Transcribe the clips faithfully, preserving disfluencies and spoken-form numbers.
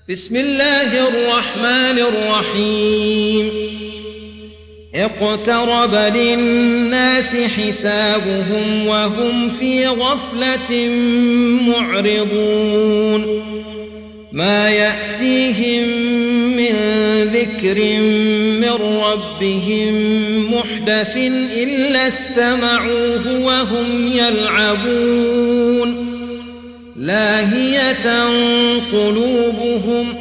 بسم الله الرحمن الرحيم اقترب للناس حسابهم وهم في غفلة معرضون ما يأتيهم من ذكر من ربهم محدث إلا استمعوه وهم يلعبون لاهية قلوبهم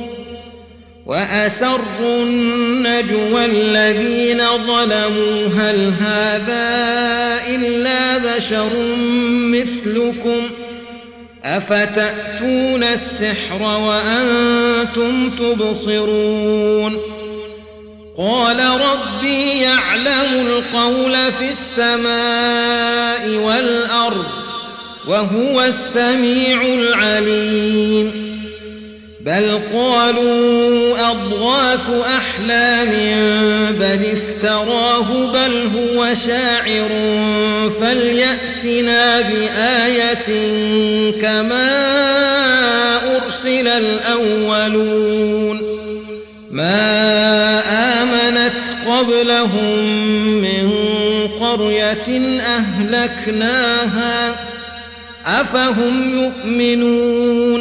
وأسروا النجوى الذين ظلموا هل هذا إلا بشر مثلكم أفتأتون السحر وأنتم تبصرون قال ربي يعلم القول في السماء والأرض وهو السميع العليم بل قالوا أضغاث أحلام بل افتراه بل هو شاعر فليأتنا بآية كما أرسل الأولون ما آمنت قبلهم من قرية أهلكناها أفهم يؤمنون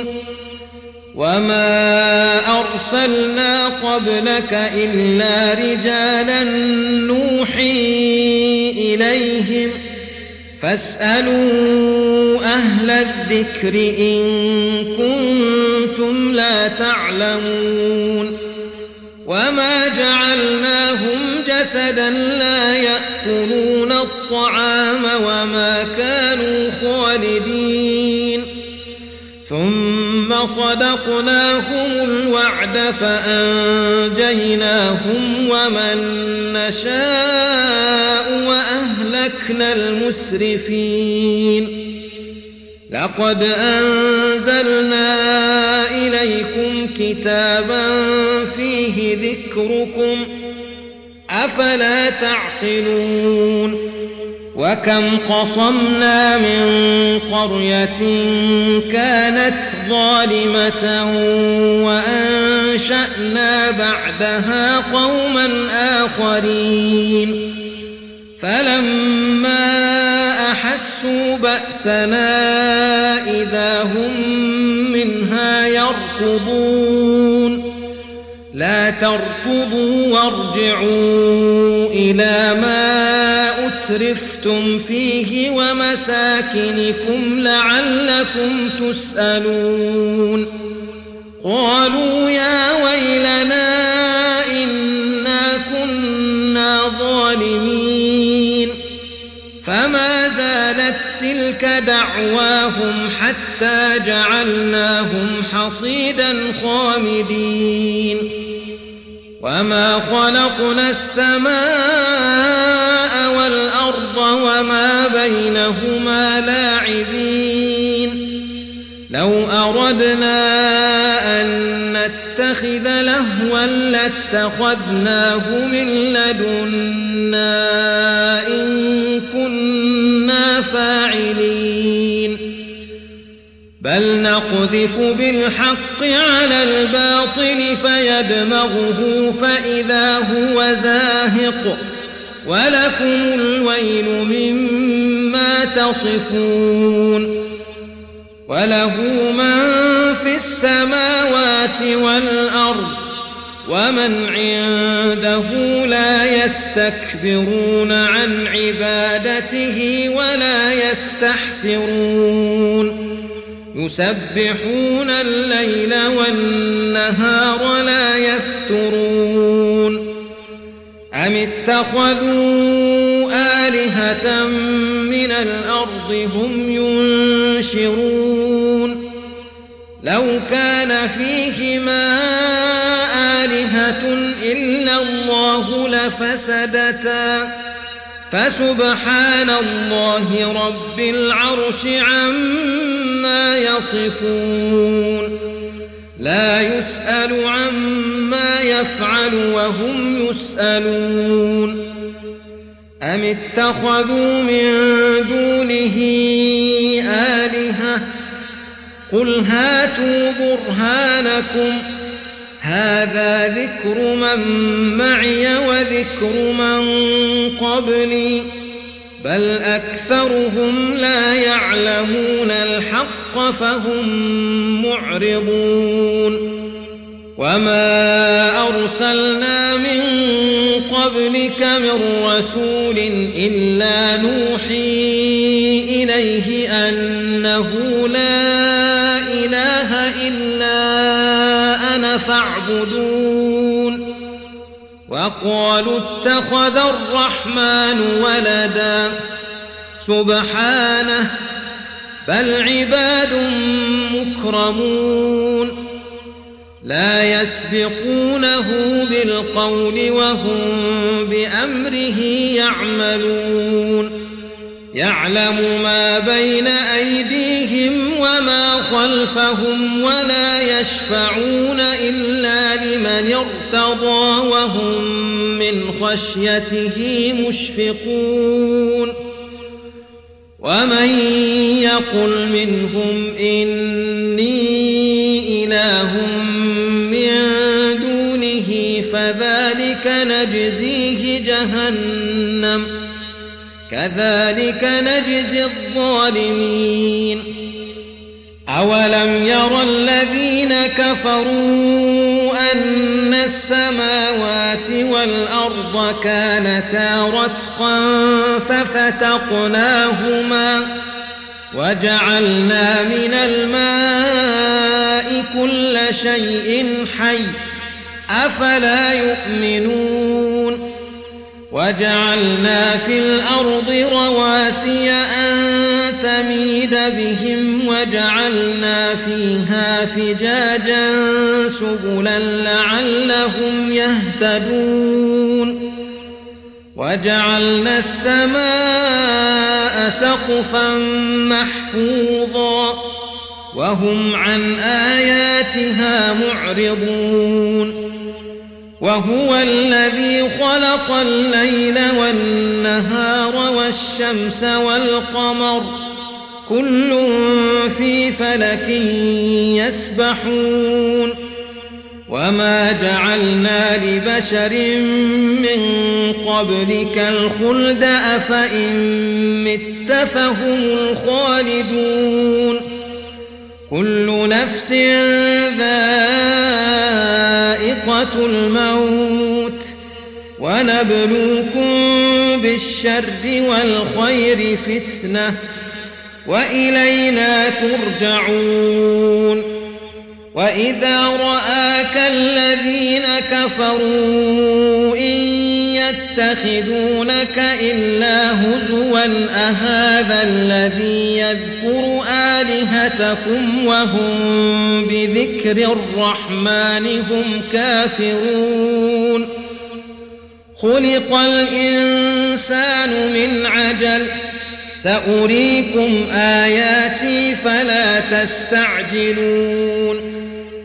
وما أرسلنا قبلك إلا رجالا نوحي إليهم فاسألوا أهل الذكر إن كنتم لا تعلمون وما جعلناهم جسدا لا يأكلون الطعام وما كانوا خالدين ثم صدقناهم الوعد فأنجيناهم ومن نشاء وأهلكنا المسرفين لقد أنزلنا إليكم كتابا فيه ذكركم أفلا تعقلون وكم قصمنا من قرية كانت ظالمة وأنشأنا بعدها قوما آخرين فلما أحسوا بأسنا إذا هم منها يركضون لا تركضوا وارجعوا إلى ما أترفتم فيه ومساكنكم لعلكم تسألون قالوا يا ويلنا إنا كنا ظالمين فما زالت تلك دعواهم حتى جعلناهم حصيدا خامدين وما خلقنا السماء والأرض وما بينهما لاعبين لو أردنا أن نتخذ لهوا لاتخذناه من لدنا إن كنا فاعلين بل نقذف بالحق على الباطل فيدمغه فإذا هو زاهق ولكم الويل مما تصفون وله من في السماوات والأرض ومن عنده لا يستكبرون عن عبادته ولا يستحسرون يسبحون الليل والنهار لا يفترون أم اتخذوا آلهة من الأرض هم ينشرون لو كان فيهما آلهة إلا الله لفسدتا فسبحان الله رب العرش عما يصفون لا يسأل عما يفعل وهم يسألون أم اتخذوا من دونه آلهة قل هاتوا برهانكم هذا ذكر من معي وذكر من قبلي بل أكثرهم لا يعلمون الحق فهم معرضون وما أرسلنا من قبلك من رسول إلا نوحي إليه أنه لا إله إلا أنا فاعبدون وقالوا اتخذ الرحمن ولدا سبحانه بل عباد مكرمون لا يسبقونه بالقول وهم بأمره يعملون يعلم ما بين أيديهم وما خلفهم ولا يشفعون إلا لمن ارتضى وهم من خشيته مشفقون ومن يقل منهم إني إله من دونه فذلك نجزيه جهنم كذلك نجزي الظالمين أولم ير الذين كفروا أن السماوات والأرض كانتا رتقا ففتقناهما وجعلنا من الماء كل شيء حي أفلا يؤمنون وجعلنا في الأرض رواسي أن تميد بهم وجعلنا فيها فجاجا سبلا لعلهم يهتدون وجعلنا السماء سقفا محفوظا وهم عن آياتها معرضون وهو الذي خلق الليل والنهار والشمس والقمر كل في فلك يسبحون وما جعلنا لبشر من قبلك الخلد أفإن مت فهم الخالدون كل نفس ذائقة الموت ونبلوكم بالشر والخير فتنة وإلينا ترجعون وإذا رآك الذين كفروا إن يتخذونك إلا هزوا أهذا الذي يذكر آلهتكم وهم بذكر الرحمن هم كافرون خلق الإنسان من عجل سأريكم آياتي فلا تستعجلون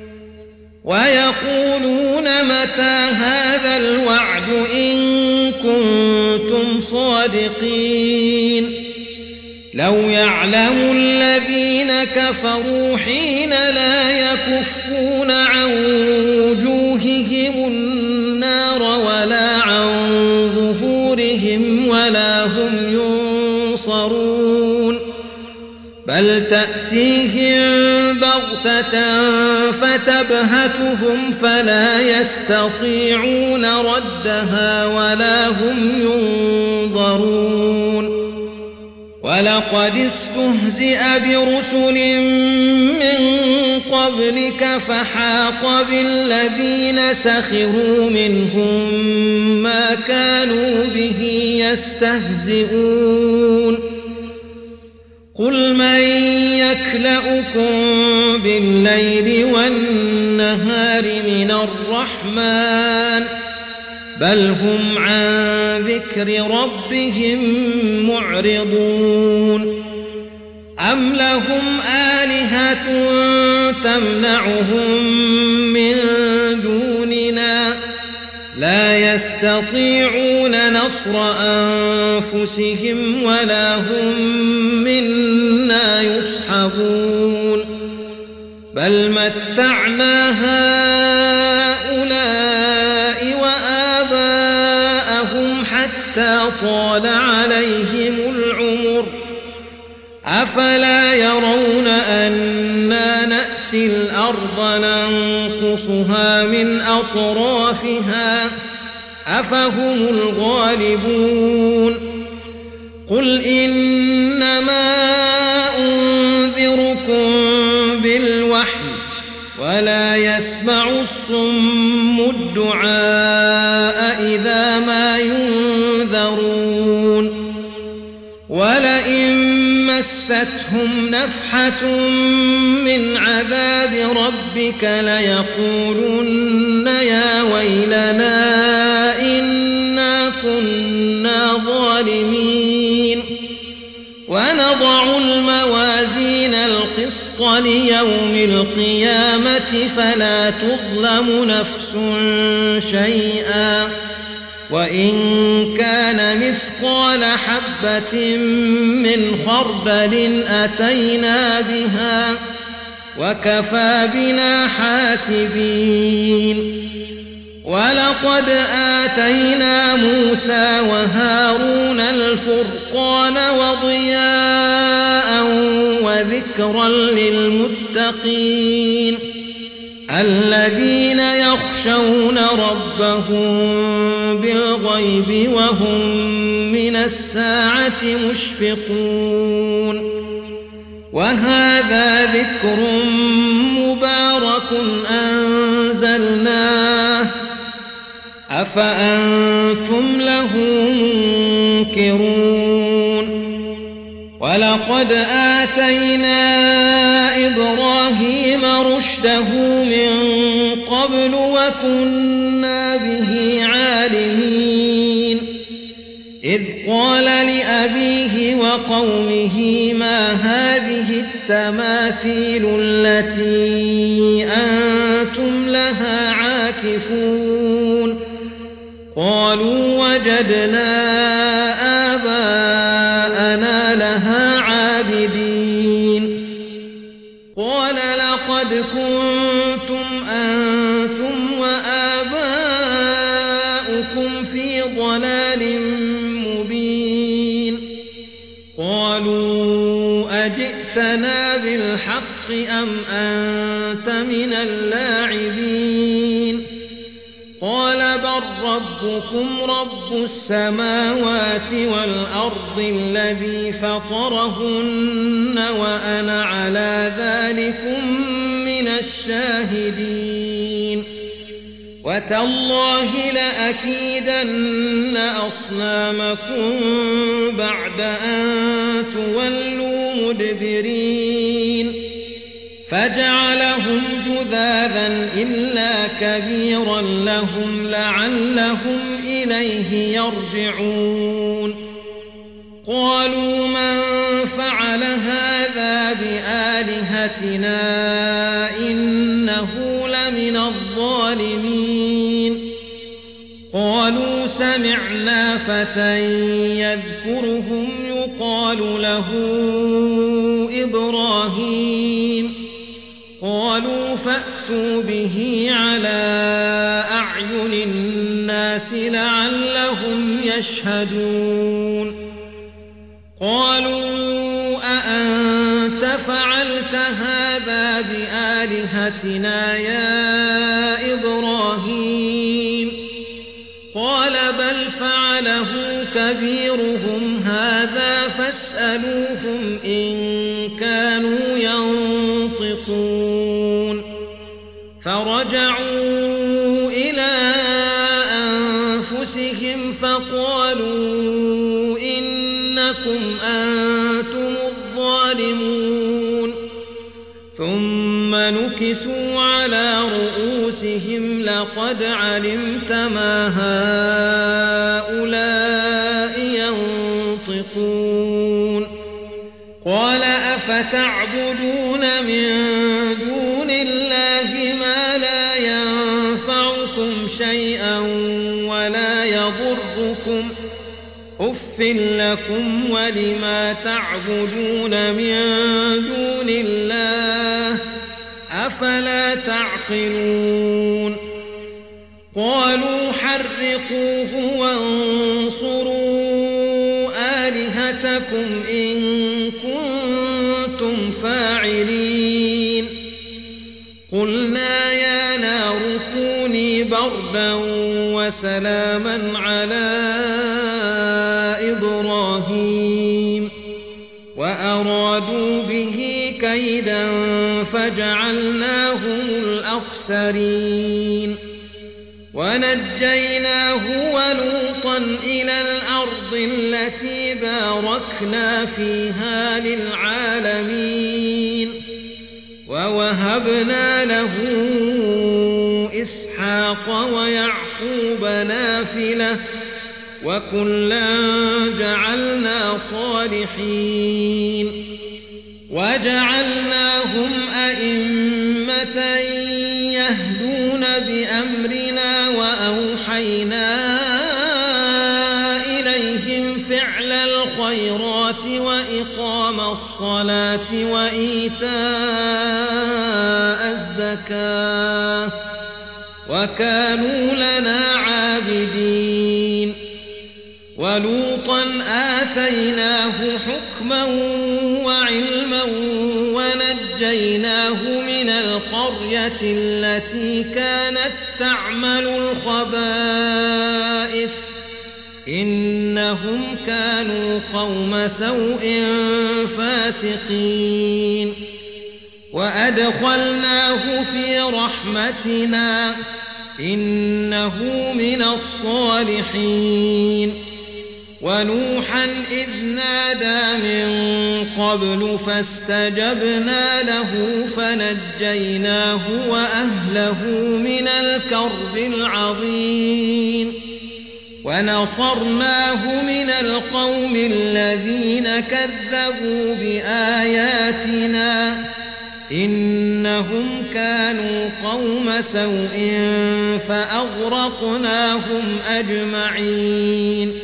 ويقولون متى هذا الوعد إن كنتم صادقين لو يعلم الذين كفروا حين لا يكفون عن وجوههم النار ولا عن ظهورهم ولا هم ينصرون بل تأتيهم بغتة فتبهتهم فلا يستطيعون ردها ولا هم ينظرون ولقد استهزئ برسل من قبلك فحاق بالذين سخروا منهم ما كانوا به يستهزئون قل من يكلؤكم بالليل والنهار من الرحمن بل هم عن ذكر ربهم معرضون أم لهم آلهة تمنعهم من دوننا لا يستطيعون نصر أنفسهم ولا هم منا يصحبون بل متعنا هؤلاء طال عليهم العمر أفلا يرون أنا نأتي الأرض ننقصها من أطرافها أفهم الغالبون قل إنما أنذركم بالوحي ولا يسمع الصم الدعاء إذا ما ينذرون ولئن مستهم نفحة من عذاب ربك ليقولن يا ويلنا إنا كنا ظالمين ونضع الموازين القسط ليوم القيامة فلا تظلم نفس شيئا وإن كان مثقال حبة من خردل أتينا بها وكفى بنا حاسبين ولقد آتينا موسى وهارون الفرقان وضياء وذكرا للمتقين الذين يخشون ربهم بالغيب وهم من الساعة مشفقون وهذا ذكر مبارك أنزلناه أفأنتم له منكرون ولقد آتينا إبراهيم رشده من قبل وكنا به عالمين إذ قال لأبيه وقومه ما هذه التماثيل التي أنتم لها عاكفون قالوا وجدنا آباءنا لها عابدين قال لقد كنتم أنتم وآباؤكم في ضلال مبين قالوا أجئتنا بالحق أم أنت من اللاعبين قال بل ربكم رب السماوات والأرض الذي فطرهن وأنا على ذلكم من الشاهدين وتالله لأكيدن أصنامكم بعد أن تولوا مدبرين فجعلهم جذاذا إلا كبيرا لهم لعلهم إليه يرجعون قالوا من فعل هذا بآلهتنا إنه لمن الظالمين قالوا سمعنا فتى يذكرهم يقال له إبراهيم قالوا فأتوا به على أعين الناس لعلهم يشهدون قالوا أأنت فعلت هذا بآلهتنا يا إبراهيم قال بل فعله كبيرهم هذا فاسألوهم إن كانوا ينطقون فرجعوا إلى أنفسهم فقالوا إنكم أنتم الظالمون ثم نكسوا على رؤوسهم لقد علمت ما هؤلاء ينطقون قال أفتعبدون من دون الله ما لا ينفعكم شيئا ولا يضركم أف لكم ولما تعبدون من دون الله أفلا تعقلون قالوا حرقوه وانصروا بينكم إن كنتم فاعلين قلنا يا نار كوني بردا وسلاما على إبراهيم وأرادوا به كيدا فجعلناهم الأخسرين ونجيناه ولوطا إلى الأرض التي باركنا فيها للعالمين ووهبنا له إسحاق ويعقوب نافلة وكلا جعلنا صالحين وجعلناهم أئمة يهدون بأمرنا وأوحينا إليهم فعل الخيرات وإقام الصلاة وإيتاء الزكاة وكانوا لنا عابدين ولوطا آتيناه حكما وعلما ونجيناه من القرية التي كانت تعمل الخبائث إنهم كانوا قوم سوء فاسقين وأدخلناه في رحمتنا إنه من الصالحين ونوحا إذ نادى من قبل فاستجبنا له فنجيناه وأهله من الكرب العظيم ونصرناه من القوم الذين كذبوا بآياتنا إنهم كانوا قوم سوء فأغرقناهم أجمعين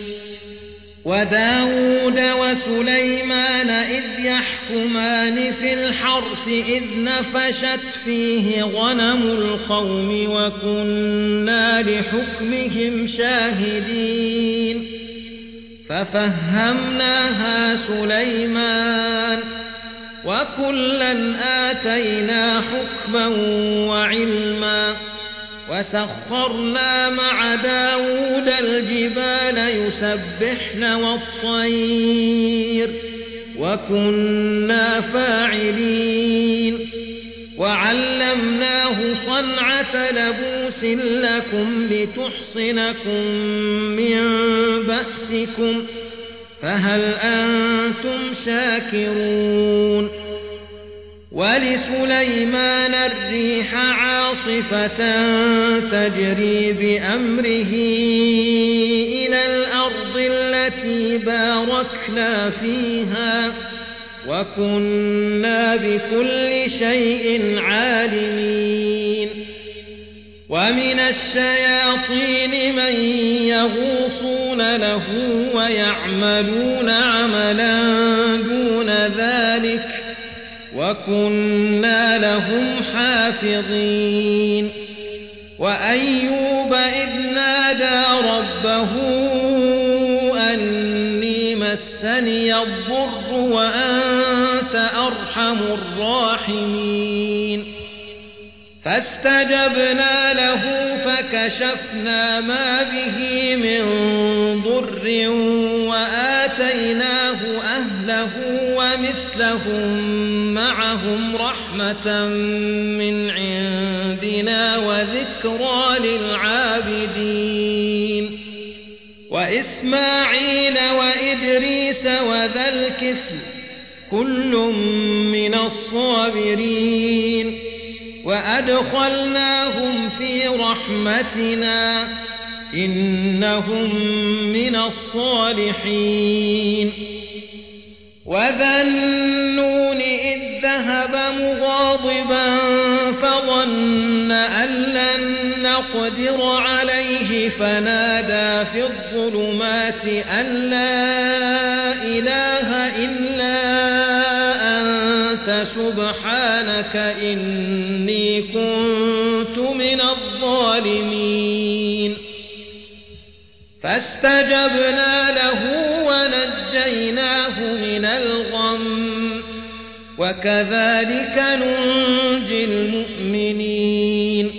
وداود وسليمان إذ يحكمان في الحرث إذ نفشت فيه غنم القوم وكنا لحكمهم شاهدين ففهمناها سليمان وكلا آتينا حكما وعلما وسخرنا مع داود الجبال يسبحن والطير وكنا فاعلين وعلمناه صنعة لبوس لكم لتحصنكم من بأسكم فهل أنتم شاكرون ولسليمان الريح عاصفة تجري بأمره إلى الأرض التي باركنا فيها وكنا بكل شيء عالمين ومن الشياطين من يغوصون له ويعملون عملا دون ذلك وكنا لهم حافظين وأيوب إذ نادى ربه أني مسني الضر وأنت أرحم الراحمين فاستجبنا له فكشفنا ما به من ضر وآتيناه أهله ومثلهم معهم رحمة من عندنا وذكرى للعابدين وإسماعيل وإدريس وذا الكفل كل من الصابرين وأدخلناهم في رحمتنا إنهم من الصالحين وذا النون إذ ذهب مغاضبا فظن أن لن نقدر عليه فنادى في الظلمات أن لا إله إلا أنت سبحانك إني كنت من الظالمين فاستجبنا له ونجيناه ونجيناه من الغم وكذلك ننجي المؤمنين.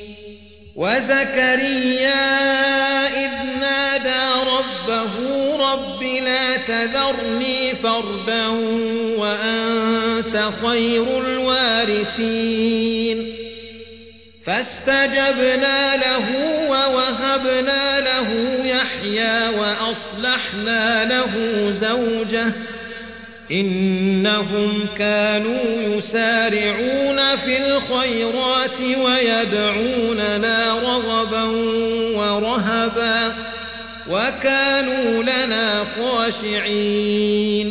وزكريا إذ نادى ربه رب لا تذرني فردا وأنت خير الوارثين فاستجبنا له ووهبنا له يحيى وأصلحنا له زوجه إنهم كانوا يسارعون في الخيرات ويدعوننا رغبا ورهبا وكانوا لنا خاشعين.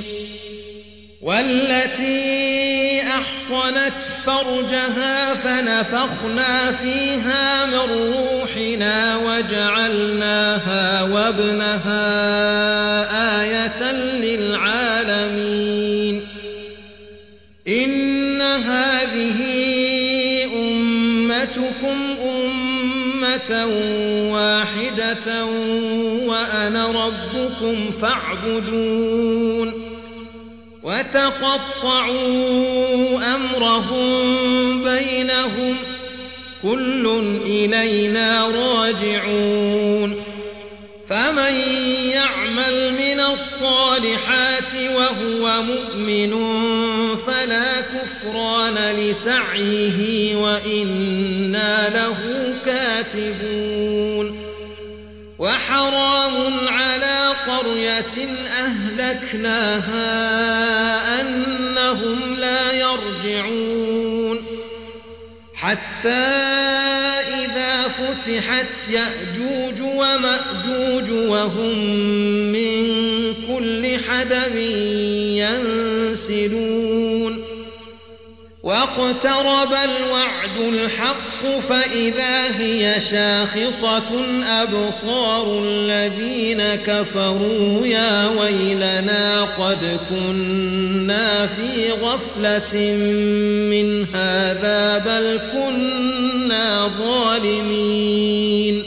والتي أحصنت فرجها فنفخنا فيها من روحنا وجعلناها وابنها آية للعالمين. إن هذه أمتكم أمة واحدة وأنا ربكم فاعبدون. وتقطعوا أمرهم بينهم كل إلينا راجعون. فمن يعمل من الصالحات وهو مؤمن فلا كفران لسعيه وإنا له كاتبون. وحرام على قرية أهلكناها أنهم لا يرجعون حتى إذا فتحت يأجوج ومأجوج وهم من كل حدب ينسلون. واقترب الوعد الحق فإذا هي شاخصة أبصار الذين كفروا يا ويلنا قد كنا في غفلة من هذا بل كنا ظالمين.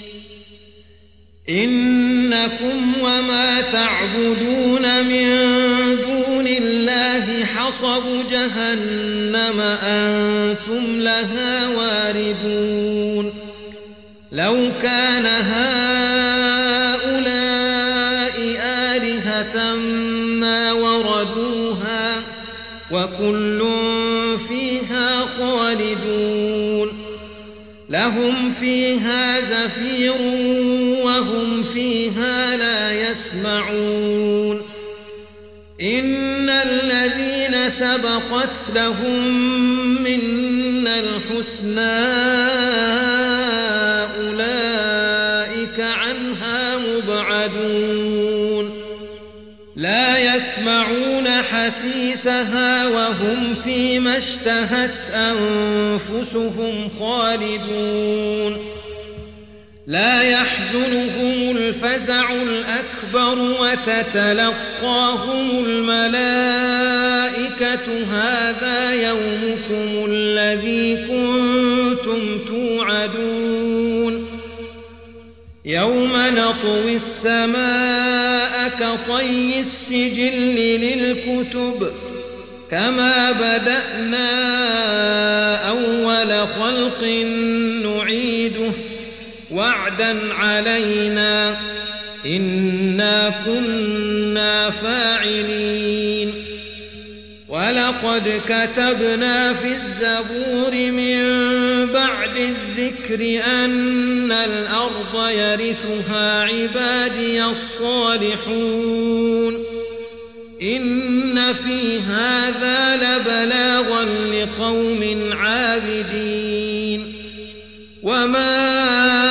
إنكم وما تعبدون من دون الله حصب جهنم أنتم لها واردون. لو كان هؤلاء آلهة ما وردوها وكل فيها خالدون. لهم فيها زفير وهم فيها لا يسمعون. إن الذين سبقت لهم منا الحسنى أولئك عنها مبعدون. لا يسمعون حسيسها وهم فيما اشتهت أنفسهم خالدون. لا يحزنهم الفزع الأكبر وتتلقاهم الملائكة هذا يومكم الذي كنتم توعدون. يوم نطوي السماء كطي السجل للكتب كما بدأنا أول خلق نعيده وعدا علينا إنا كنا فاعلين. ولقد كتبنا في الزبور من بعد الذكر أن الأرض يرثها عبادي الصالحون. إن في هذا لبلاغا لقوم عابدين. وما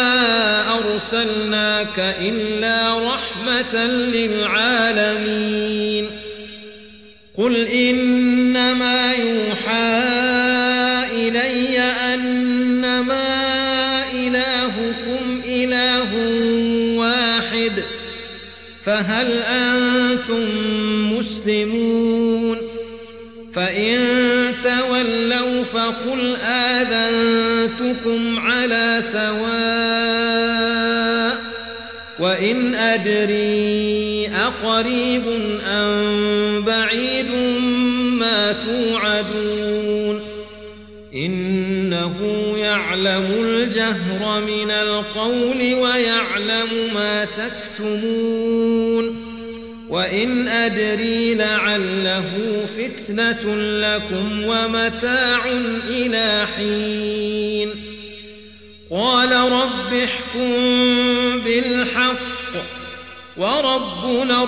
أرسلناك إلا رحمة للعالمين. قل إنما يوحى إلي أنما إلهكم إله واحد فهل أنتم مسلمون؟ فإن تولوا فقل آذنتكم على سواء وإن أدري أقريب أم بعيد ما توعدون إنه يعلم الجهر من القول ويعلم ما تكتمون وإن أدري لعله فتنة لكم ومتاع إلى حين قال رب احكم بالحق وربنا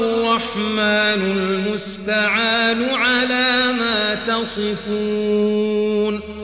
الرحمن المستعان على ما تصفون